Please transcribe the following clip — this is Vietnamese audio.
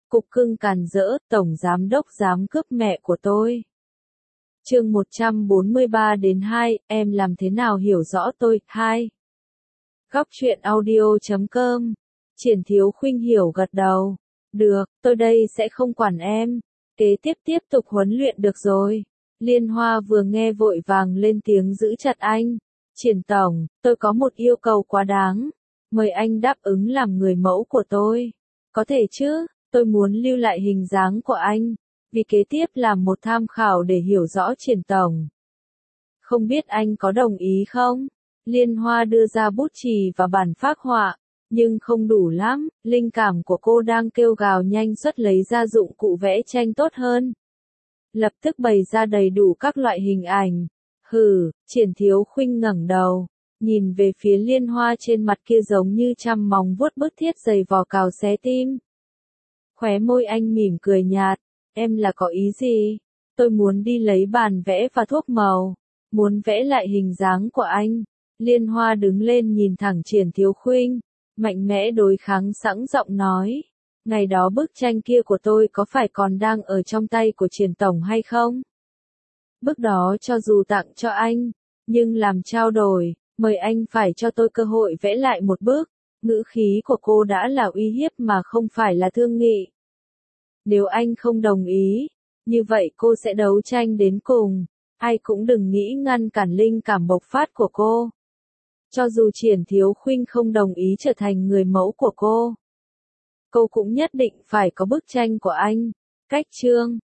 Cục cưng càn rỡ, tổng giám đốc dám cướp mẹ của tôi. Chương 143-2, em làm thế nào hiểu rõ tôi? 2. Góc truyện audio.com. Triển Thiếu Khuynh hiểu gật đầu. Được, tôi đây sẽ không quản em. Kế tiếp tục huấn luyện được rồi. Liên Hoa vừa nghe vội vàng lên tiếng giữ chặt anh. Triển tổng, tôi có một yêu cầu quá đáng. Mời anh đáp ứng làm người mẫu của tôi. Có thể chứ, tôi muốn lưu lại hình dáng của anh. Vì kế tiếp làm một tham khảo để hiểu rõ Triển tổng. Không biết anh có đồng ý không? Liên Hoa đưa ra bút chì và bản phác họa, nhưng không đủ lắm, linh cảm của cô đang kêu gào nhanh xuất lấy ra dụng cụ vẽ tranh tốt hơn. Lập tức bày ra đầy đủ các loại hình ảnh. Hừ, Triển Thiếu Khuynh ngẩng đầu, nhìn về phía Liên Hoa trên mặt kia giống như trăm móng vuốt bứt thiết dày vò cào xé tim. Khóe môi anh mỉm cười nhạt, em là có ý gì? Tôi muốn đi lấy bàn vẽ và thuốc màu, muốn vẽ lại hình dáng của anh. Liên Hoa đứng lên nhìn thẳng Triển Thiếu Khuynh, mạnh mẽ đối kháng sẵn giọng nói. Ngày đó bức tranh kia của tôi có phải còn đang ở trong tay của Triển tổng hay không? Bức đó cho dù tặng cho anh, nhưng làm trao đổi, mời anh phải cho tôi cơ hội vẽ lại một bức. Ngữ khí của cô đã là uy hiếp mà không phải là thương nghị. Nếu anh không đồng ý, như vậy cô sẽ đấu tranh đến cùng. Ai cũng đừng nghĩ ngăn cản linh cảm bộc phát của cô. Cho dù Triển Thiếu Khuynh không đồng ý trở thành người mẫu của cô cũng nhất định phải có bức tranh của anh. Cách chương